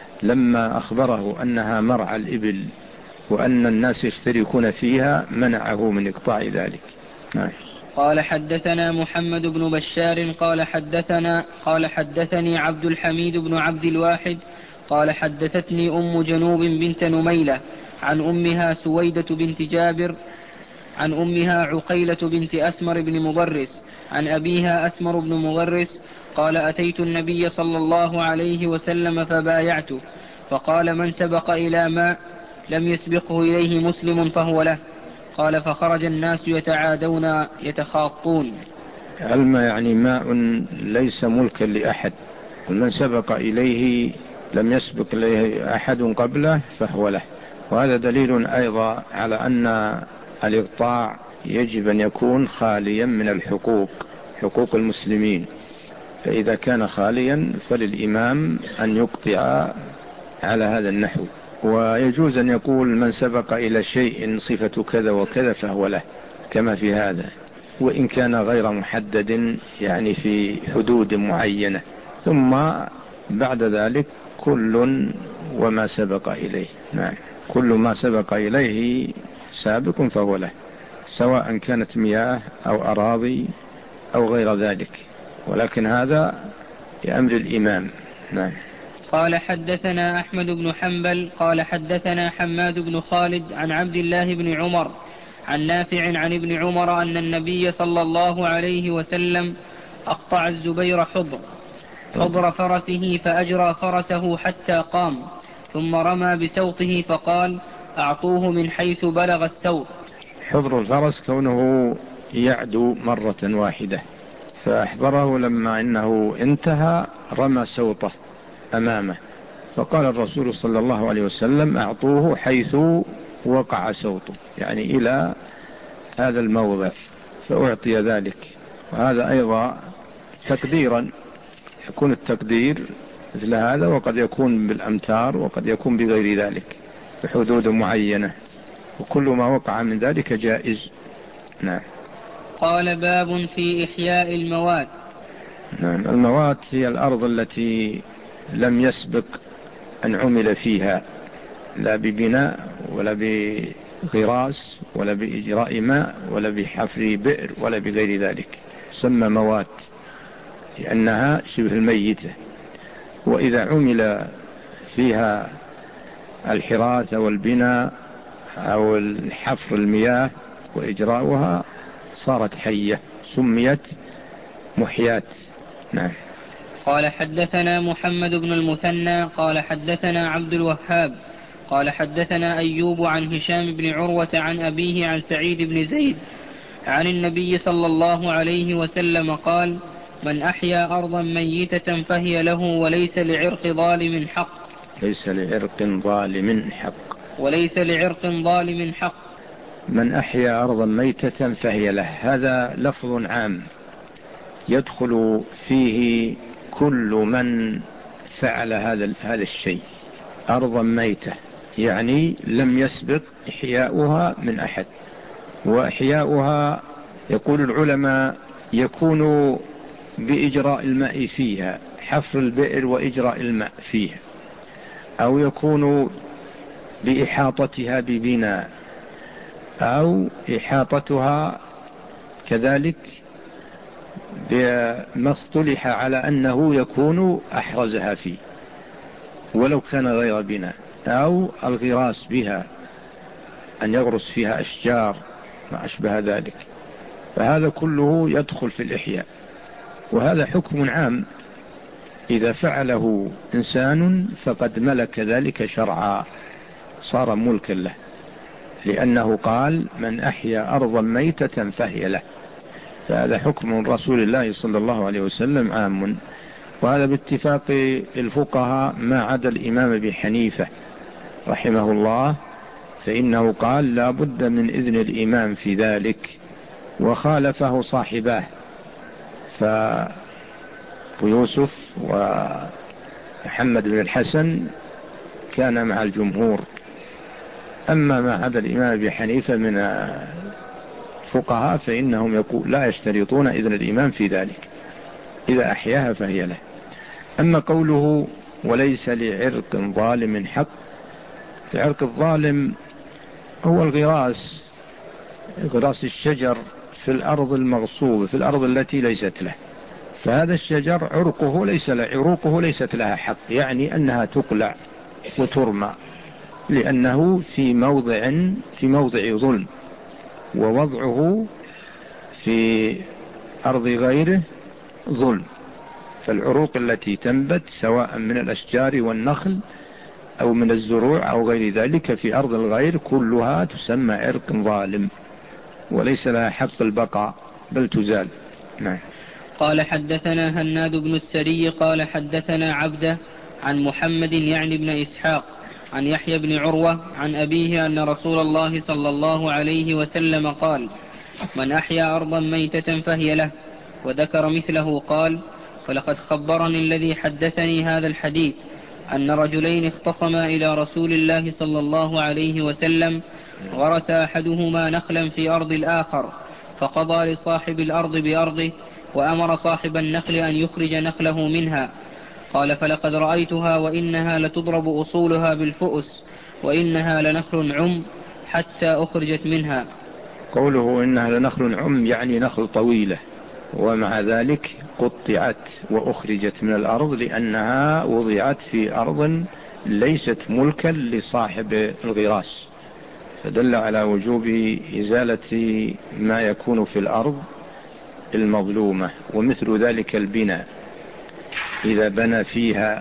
لما أخبره أنها مرعى الإبل وأن الناس يشتركون فيها منعه من إقطاع ذلك. نعم. قال حدثنا محمد بن بشار قال حدثنا قال حدثني عبد الحميد بن عبد الواحد قال حدثتني أم جنوب بنت نميلة عن أمها سويدة بنت جابر عن أمها عقيلة بنت أسمر بن مضرس عن أبيها أسمر بن مضرس قال أتيت النبي صلى الله عليه وسلم فبايعته فقال من سبق إلى ماء لم يسبقه إليه مسلم فهو له. قال فخرج الناس يتعادون يتخاطون. الماء يعني ماء ليس ملكا لأحد، ومن سبق إليه لم يسبق إليه أحد قبله فهو له. وهذا دليل أيضا على أن الإقطاع يجب أن يكون خاليا من الحقوق، حقوق المسلمين، فإذا كان خاليا فللإمام أن يقطع على هذا النحو. ويجوز أن يقول من سبق إلى شيء صفة كذا وكذا فهو له كما في هذا، وإن كان غير محدد يعني في حدود معينة، ثم بعد ذلك كل وما سبق إليه. نعم، كل ما سبق إليه سابق فهو له، سواء كانت مياه أو أراضي أو غير ذلك، ولكن هذا بأمر الإمام. نعم. قال حدثنا أحمد بن حنبل قال حدثنا حماد بن خالد عن عبد الله بن عمر عن نافع عن ابن عمر أن النبي صلى الله عليه وسلم أقطع الزبير حضر حضر فرسه فأجرى فرسه حتى قام ثم رمى بسوطه فقال أعطوه من حيث بلغ السوط. حضر الفرس كونه يعدو مرة واحدة، فأحضره لما إنه انتهى رمى سوطه أمامه، فقال الرسول صلى الله عليه وسلم أعطوه حيث وقع سوطه، يعني إلى هذا الموضع، فأعطي ذلك. وهذا أيضا تقديرا، يكون التقدير مثل هذا، وقد يكون بالأمتار وقد يكون بغير ذلك بحدود معينة، وكل ما وقع من ذلك جائز. نعم. قال باب في إحياء الموات. نعم. الموات هي الأرض التي لم يسبق أن عمل فيها لا ببناء ولا بغراس ولا بإجراء ماء ولا بحفر بئر ولا بغير ذلك، سمى موات لأنها شبه الميتة. وإذا عمل فيها الحراث والبناء أو الحفر المياه وإجراؤها صارت حية، سميت محيات. نعم. قال حدثنا محمد بن المثنى قال حدثنا عبد الوهاب قال حدثنا أيوب عن هشام بن عروة عن أبيه عن سعيد بن زيد عن النبي صلى الله عليه وسلم قال من أحيا أرضا ميتة فهي له وليس لعرق ظالم حق. ليس لعرق ظالم حق. وليس لعرق ظالم حق. من أحيا أرضا ميتة فهي له، هذا لفظ عام يدخل فيه كل من فعل هذا هذا الشيء. أرضا ميتة يعني لم يسبق إحياؤها من أحد، وإحياؤها يقول العلماء يكون بإجراء الماء فيها، حفر البئر وإجراء الماء فيها، أو يكون بإحاطتها ببناء، أو إحاطتها كذلك بما اصطلح على أنه يكون أحرزها فيه ولو كان غير بناء، أو الغراس بها، أن يغرس فيها أشجار ما أشبه ذلك، فهذا كله يدخل في الإحياء. وهذا حكم عام، إذا فعله إنسان فقد ملك ذلك شرعا، صار ملكا له، لأنه قال من أحيا أرضا ميتة فهي له. فهذا حكم رسول الله صلى الله عليه وسلم عام، وهذا باتفاق الفقهاء ما عدا الإمام أبي حنيفة رحمه الله، فإنه قال لا بد من إذن الإمام في ذلك، وخالفه صاحباه فأبو يوسف ومحمد بن الحسن كان مع الجمهور. أما ما عدا الإمام أبي حنيفة من الفقهاء فإنهم يقول لا يشترطون إذن الإمام في ذلك، إذا أحياها فهي له. أما قوله وليس لعرق ظالم حق، العرق الظالم هو الغراس، غراس الشجر في الأرض المغصوبة، في الأرض التي ليست له، فهذا الشجر عرقه ليس له، عروقه ليست لها حق، يعني أنها تقلع وترمى، لأنه في موضع في موضع ظلم، ووضعه في أرض غيره ظلم. فالعروق التي تنبت سواء من الأشجار والنخل أو من الزروع أو غير ذلك في أرض الغير كلها تسمى عرق ظالم، وليس لها حق البقاء بل تزال. نعم. قال حدثنا هناد بن السري قال حدثنا عبده عن محمد يعني بن إسحاق عن يحيى بن عروة عن أبيه أن رسول الله صلى الله عليه وسلم قال من أحيا أرضا ميتة فهي له، وذكر مثله. قال فلقد خبرني الذي حدثني هذا الحديث أن رجلين اختصما إلى رسول الله صلى الله عليه وسلم، غرس أحدهما نخلا في أرض الآخر، فقضى لصاحب الأرض بأرضه، وأمر صاحب النخل أن يخرج نخله منها. قال فلقد رأيتها وإنها لتضرب أصولها بالفؤس، وإنها لنخل عم حتى أخرجت منها. قوله إنها لنخل عم يعني نخل طويلة، ومع ذلك قطعت وأخرجت من الأرض لأنها وضعت في أرض ليست ملكا لصاحب الغراس، فدل على وجوب إزالة ما يكون في الأرض المظلومة. ومثل ذلك البناء، إذا بنى فيها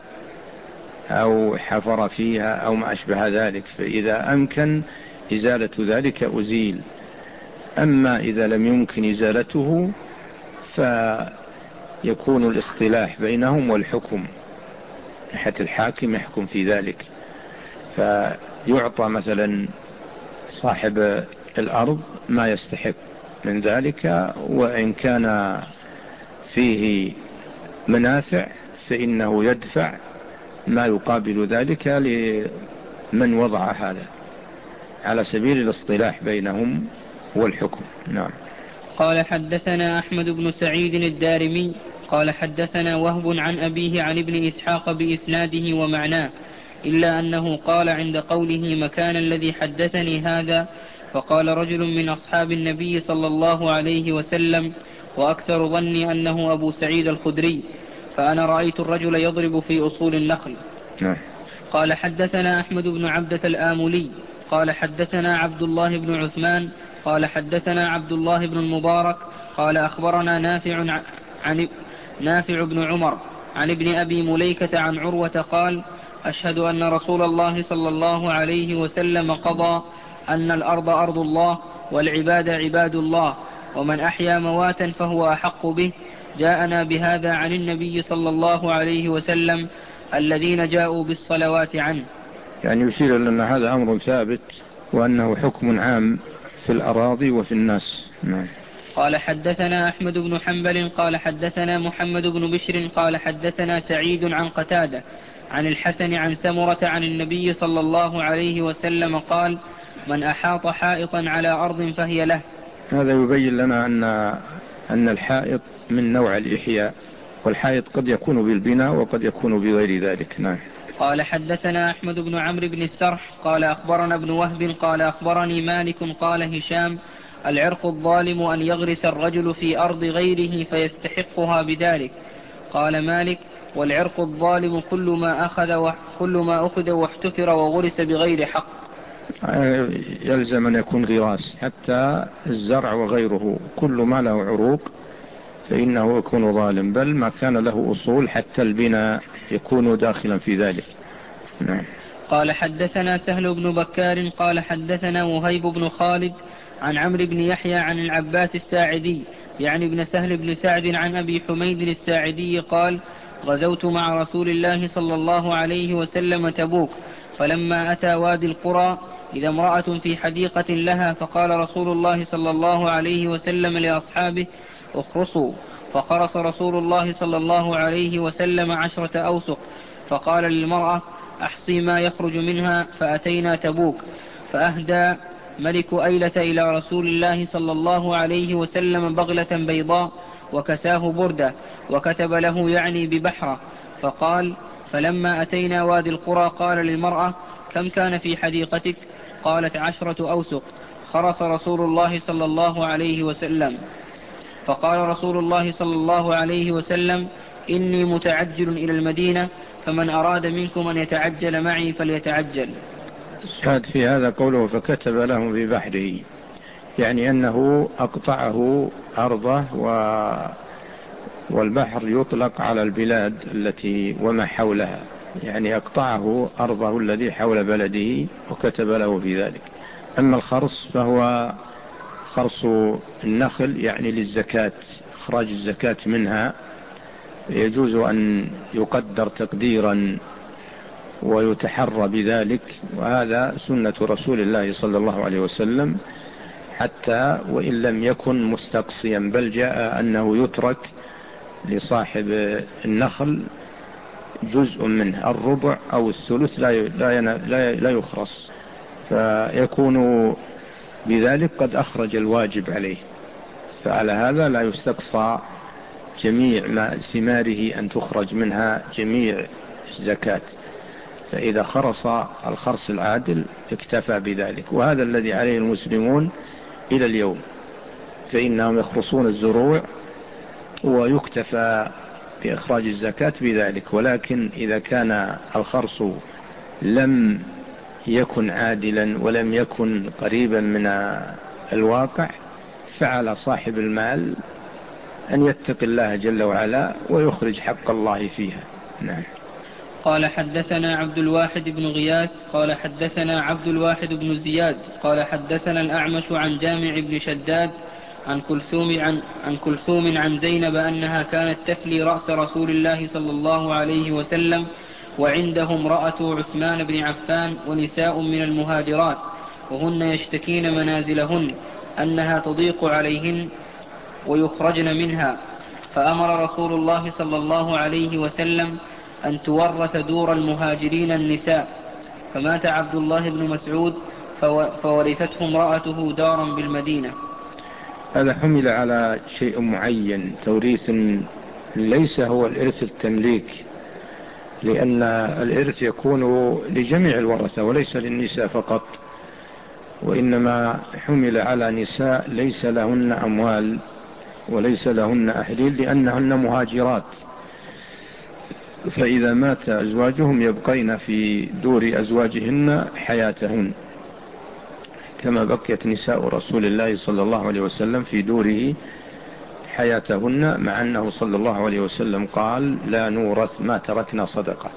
أو حفر فيها أو ما أشبه ذلك، فإذا أمكن إزالة ذلك أزيل. أما إذا لم يمكن إزالته فيكون الاصطلاح بينهم والحكم، ناحية الحاكم يحكم في ذلك، فيعطى مثلا صاحب الأرض ما يستحق من ذلك، وإن كان فيه منافع فإنه يدفع ما يقابل ذلك لمن وضع هذا، على سبيل الاصطلاح بينهم والحكم. نعم. قال حدثنا أحمد بن سعيد الدارمي قال حدثنا وهب عن أبيه عن ابن إسحاق بإسناده ومعناه، إلا أنه قال عند قوله مكان الذي حدثني هذا، فقال رجل من أصحاب النبي صلى الله عليه وسلم، وأكثر ظني أنه أبو سعيد الخدري، فأنا رأيت الرجل يضرب في أصول النخل. قال حدثنا أحمد بن عبدة الآملي قال حدثنا عبد الله بن عثمان قال حدثنا عبد الله بن المبارك قال أخبرنا نافع عن نافع بن عمر عن ابن أبي مليكة عن عروة قال أشهد أن رسول الله صلى الله عليه وسلم قضى أن الأرض أرض الله والعباد عباد الله، ومن أحيا مواتا فهو أحق به. جاءنا بهذا عن النبي صلى الله عليه وسلم الذين جاءوا بالصلوات عنه. يعني يشير لنا هذا أمر ثابت، وأنه حكم عام في الأراضي وفي الناس. نعم. قال حدثنا أحمد بن حنبل قال حدثنا محمد بن بشر قال حدثنا سعيد عن قتادة عن الحسن عن سمرة عن النبي صلى الله عليه وسلم قال: من أحاط حائطا على أرض فهي له. هذا يبين لنا أن أن الحائط من نوع الإحياء، والحائط قد يكون بالبناء وقد يكون بغير ذلك. نعم. قال حدثنا أحمد بن عمرو بن السرح قال أخبرنا ابن وهب قال أخبرني مالك قال هشام: العرق الظالم أن يغرس الرجل في أرض غيره فيستحقها بذلك. قال مالك: والعرق الظالم كل ما أخذ وكل ما أخذ واحتفر وغرس بغير حق. يلزم أن يكون غراس، حتى الزرع وغيره كل ما له عروق فإنه يكون ظالم، بل ما كان له أصول حتى البناء يكون داخلا في ذلك. نعم. قال حدثنا سهل بن بكار قال حدثنا وهيب بن خالد عن عمرو بن يحيى عن العباس الساعدي يعني ابن سهل بن سعد عن أبي حميد الساعدي قال: غزوت مع رسول الله صلى الله عليه وسلم تبوك، فلما أتى وادي القرى إذا امرأة في حديقة لها، فقال رسول الله صلى الله عليه وسلم لأصحابه: اخرصوا. فخرص رسول الله صلى الله عليه وسلم عشرة أوسق، فقال للمرأة: أحصي ما يخرج منها. فأتينا تبوك، فأهدى ملك أيلة إلى رسول الله صلى الله عليه وسلم بغلة بيضاء وكساه بردة، وكتب له يعني ببحرة. فقال: فلما أتينا وادي القرى قال للمرأة: كم كان في حديقتك؟ قالت: عشرة أوسق. خرص رسول الله صلى الله عليه وسلم. فقال رسول الله صلى الله عليه وسلم: إني متعجل إلى المدينة، فمن أراد منكم أن يتعجل معي فليتعجل. شاهد في هذا قوله فكتب لهم في بحره، يعني أنه أقطعه أرضه، و والبحر يطلق على البلاد التي وما حولها، يعني أقطعه أرضه الذي حول بلده وكتب له في ذلك. أما الخرص فهو خرص النخل، يعني للزكاة، إخراج الزكاة منها، يجوز أن يقدر تقديرا ويتحرى بذلك، وهذا سنة رسول الله صلى الله عليه وسلم، حتى وإن لم يكن مستقصيا، بل جاء أنه يترك لصاحب النخل جزء منه، الربع أو الثلث لا لا لا يخرص، فيكون بذلك قد أخرج الواجب عليه. فعلى هذا لا يستقصى جميع ما ثماره أن تخرج منها جميع الزكاة، فإذا خرص الخرص العادل اكتفى بذلك. وهذا الذي عليه المسلمون إلى اليوم، فإنهم يخرصون الزروع ويكتفى بإخراج الزكاة بذلك. ولكن إذا كان الخرص لم يكن عادلا ولم يكن قريبا من الواقع، فعلى صاحب المال أن يتق الله جل وعلا ويخرج حق الله فيها. نعم. قال حدثنا عبد الواحد بن غياث قال حدثنا عبد الواحد بن زياد قال حدثنا الأعمش عن جامع بن شداد عن كلثوم عن, عن كلثوم عن زينب أنها كانت تفلي رأس رسول الله صلى الله عليه وسلم، وعنده امرأة عثمان بن عفان ونساء من المهاجرات، وهن يشتكين منازلهن أنها تضيق عليهن ويخرجن منها، فأمر رسول الله صلى الله عليه وسلم أن تورث دور المهاجرين النساء، فمات عبد الله بن مسعود فورثته امرأته دارا بالمدينة. هذا حمل على شيء معين، توريث ليس هو الإرث التمليك، لأن الإرث يكون لجميع الورثة وليس للنساء فقط، وإنما حمل على نساء ليس لهن أموال وليس لهن أهلين لأنهن مهاجرات، فإذا مات أزواجهم يبقين في دور أزواجهن حياتهن، كما بقيت نساء رسول الله صلى الله عليه وسلم في دوره حياتهن، مع أنه صلى الله عليه وسلم قال لا نورث ما تركنا صدقة.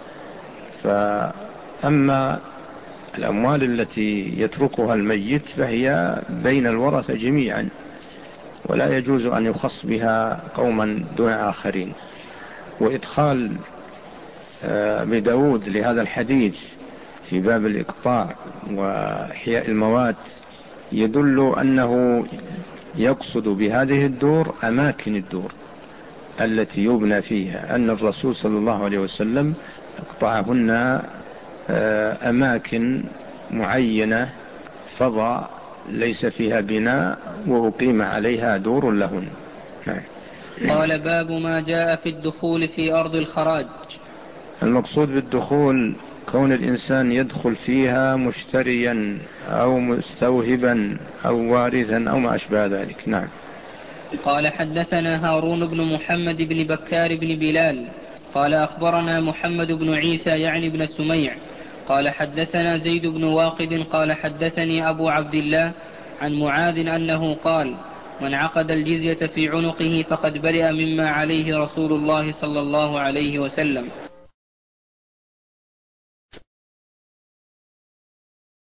فأما الأموال التي يتركها الميت فهي بين الورثة جميعا، ولا يجوز أن يخص بها قوما دون آخرين. وإدخال ابن داود لهذا الحديث في باب الإقطاع وإحياء الموات يدل أنه يقصد بهذه الدور أماكن الدور التي يبنى فيها، أن الرسول صلى الله عليه وسلم اقطعهن أماكن معينة فضاء ليس فيها بناء وأقيم عليها دور لهن. قال باب ما جاء في الدخول في أرض الخراج. المقصود بالدخول كون الإنسان يدخل فيها مشتريا أو مستوهبا أو وارثا أو ما أشبه ذلك. نعم. قال حدثنا هارون بن محمد بن بكار بن بلال قال أخبرنا محمد بن عيسى يعني بن سميع قال حدثنا زيد بن واقد قال حدثني أبو عبد الله عن معاذ أنه قال من عقد الجزية في عنقه فقد برئ مما عليه رسول الله صلى الله عليه وسلم.